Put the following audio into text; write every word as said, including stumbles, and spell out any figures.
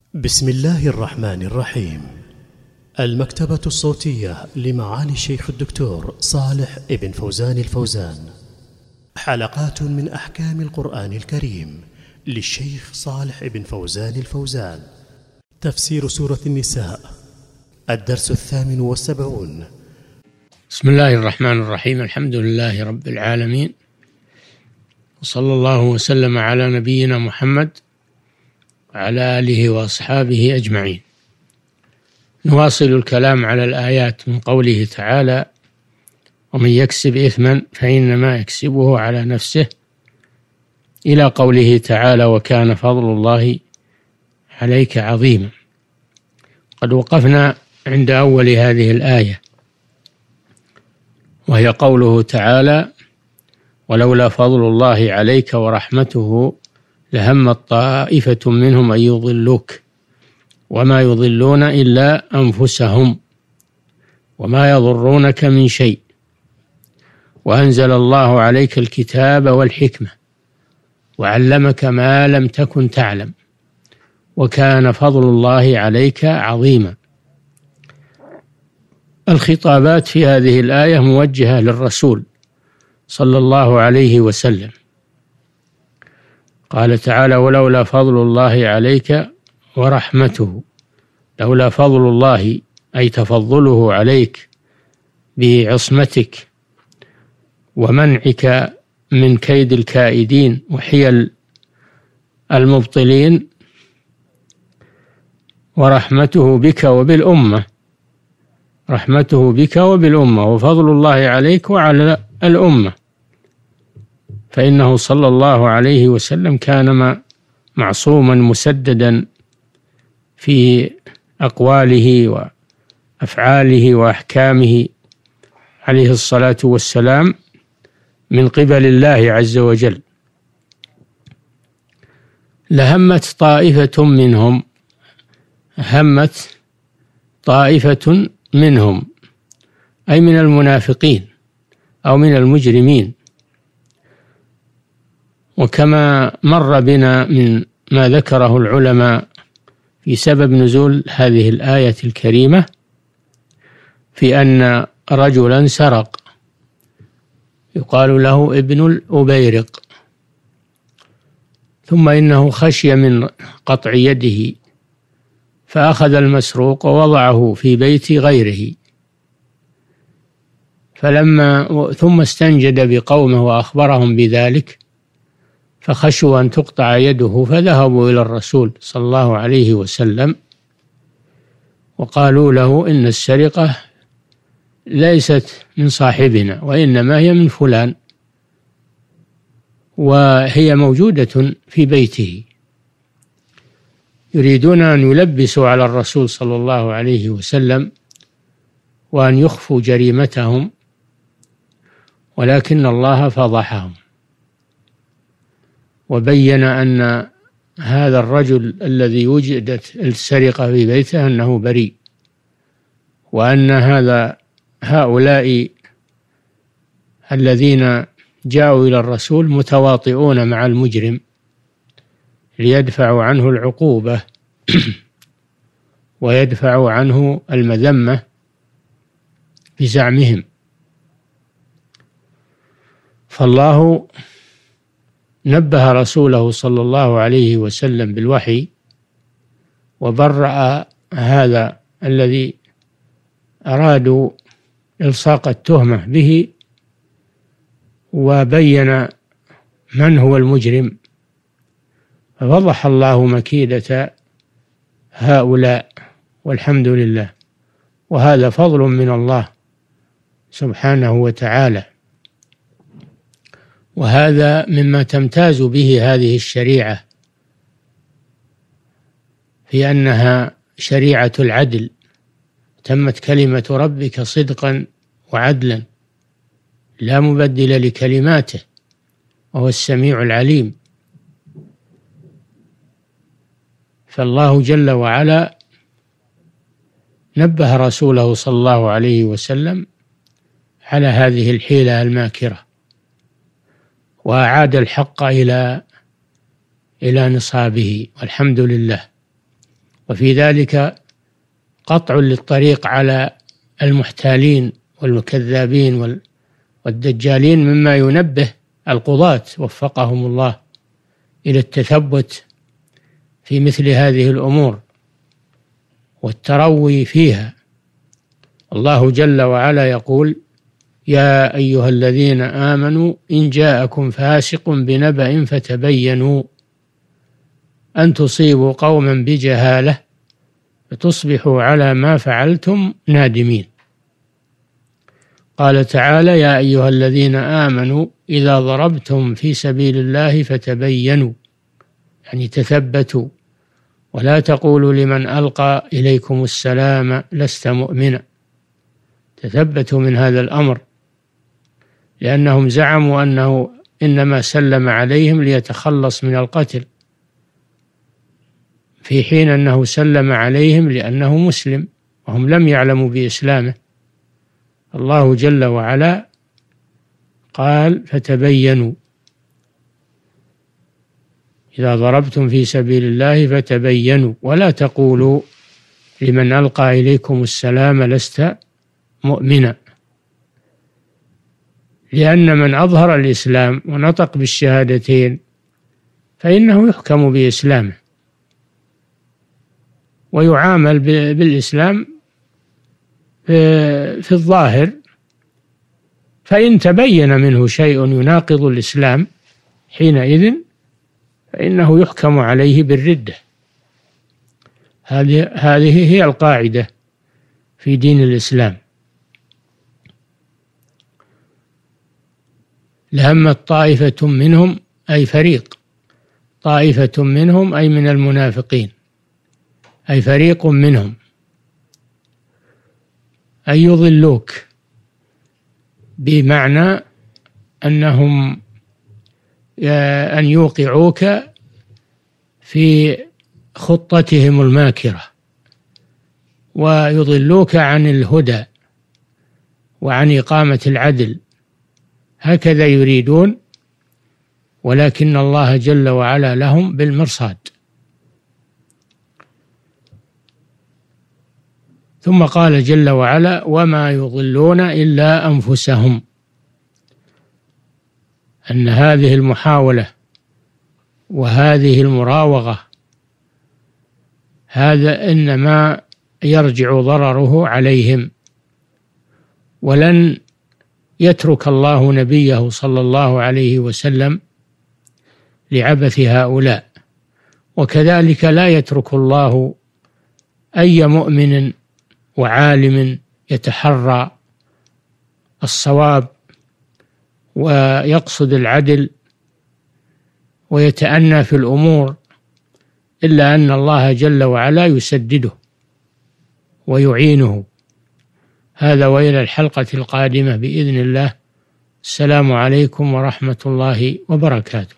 بسم الله الرحمن الرحيم. المكتبة الصوتية لمعالي الشيخ الدكتور صالح ابن فوزان الفوزان، حلقات من أحكام القرآن الكريم للشيخ صالح ابن فوزان الفوزان. تفسير سورة النساء، الدرس الثامن والسبعون. بسم الله الرحمن الرحيم. الحمد لله رب العالمين، وصلى الله وسلم على نبينا محمد وعلى آله وأصحابه أجمعين. نواصل الكلام على الآيات من قوله تعالى: ومن يكسب إثما فإنما يكسبه على نفسه، إلى قوله تعالى: وكان فضل الله عليك عظيما. قد وقفنا عند أول هذه الآية، وهي قوله تعالى: ولولا فضل الله عليك ورحمته لهمت طائفة منهم أن يضلوك وما يضلون إلا أنفسهم وما يضرونك من شيء وأنزل الله عليك الكتاب والحكمة وعلمك ما لم تكن تعلم وكان فضل الله عليك عظيما. الخطابات في هذه الآية موجهة للرسول صلى الله عليه وسلم. قال تعالى: ولولا فضل الله عليك ورحمته. لولا فضل الله أي تفضله عليك بعصمتك ومنعك من كيد الكائدين وحيل المبطلين، ورحمته بك وبالأمة، رحمته بك وبالأمة، وفضل الله عليك وعلى الأمة، فإنه صلى الله عليه وسلم كان معصوما مسددا في أقواله وأفعاله وأحكامه عليه الصلاة والسلام من قبل الله عز وجل. لهمت طائفة منهم، همت طائفة منهم أي من المنافقين أو من المجرمين. وكما مر بنا من ما ذكره العلماء في سبب نزول هذه الآية الكريمة، في أن رجلا سرق يقال له ابن الأبيرق، ثم إنه خشي من قطع يده فأخذ المسروق ووضعه في بيت غيره، فلما ثم استنجد بقومه وأخبرهم بذلك فخشوا أن تقطع يده، فذهبوا إلى الرسول صلى الله عليه وسلم وقالوا له: إن السرقة ليست من صاحبنا وإنما هي من فلان، وهي موجودة في بيته. يريدون أن يلبسوا على الرسول صلى الله عليه وسلم وأن يخفوا جريمتهم، ولكن الله فضحهم وبين أن هذا الرجل الذي وجدت السرقة في بيته أنه بريء، وأن هذا هؤلاء الذين جاءوا إلى الرسول متواطئون مع المجرم ليدفعوا عنه العقوبة ويدفعوا عنه المذمة بزعمهم. فالله نبه رسوله صلى الله عليه وسلم بالوحي وبرأ هذا الذي أرادوا إلصاق التهمة به، وبين من هو المجرم، فوضح الله مكيدة هؤلاء، والحمد لله. وهذا فضل من الله سبحانه وتعالى، وهذا مما تمتاز به هذه الشريعة، في أنها شريعة العدل. تمت كلمة ربك صدقا وعدلا، لا مبدل لكلماته، وهو السميع العليم. فالله جل وعلا نبه رسوله صلى الله عليه وسلم على هذه الحيلة الماكرة، وأعاد الحق إلى إلى نصابه، والحمد لله. وفي ذلك قطع للطريق على المحتالين والكذابين والدجالين، مما ينبه القضاة وفقهم الله إلى التثبت في مثل هذه الأمور والتروي فيها. الله جل وعلا يقول: يا أيها الذين آمنوا إن جاءكم فاسق بنبأ فتبينوا أن تصيبوا قوما بجهالة فتصبحوا على ما فعلتم نادمين. قال تعالى: يا أيها الذين آمنوا إذا ضربتم في سبيل الله فتبينوا، يعني تثبتوا، ولا تقولوا لمن ألقى إليكم السلام لست مؤمنا. تثبتوا من هذا الأمر، لأنهم زعموا أنه إنما سلم عليهم ليتخلص من القتل، في حين أنه سلم عليهم لأنه مسلم وهم لم يعلموا بإسلامه. الله جل وعلا قال: فتبينوا، إذا ضربتم في سبيل الله فتبينوا ولا تقولوا لمن ألقى إليكم السلام لست مؤمنا، لأن من أظهر الإسلام ونطق بالشهادتين فإنه يحكم بإسلامه ويعامل بالإسلام في الظاهر، فإن تبين منه شيء يناقض الإسلام حينئذ فإنه يحكم عليه بالردة. هذه هذه هي القاعدة في دين الإسلام. لهمت طائفة منهم أي فريق، طائفة منهم أي من المنافقين، أي فريق منهم، أن يضلوك، بمعنى أنهم أن يوقعوك في خطتهم الماكرة ويضلوك عن الهدى وعن إقامة العدل، هكذا يريدون، ولكن الله جل وعلا لهم بالمرصاد. ثم قال جل وعلا: وما يضلون إلا أنفسهم، أن هذه المحاولة وهذه المراوغة هذا إنما يرجع ضرره عليهم، ولن يترك الله نبيه صلى الله عليه وسلم لعبث هؤلاء، وكذلك لا يترك الله أي مؤمن وعالم يتحرى الصواب ويقصد العدل ويتأنى في الأمور، إلا أن الله جل وعلا يسدده ويعينه. هذا، وإلى الحلقة القادمة بإذن الله. السلام عليكم ورحمة الله وبركاته.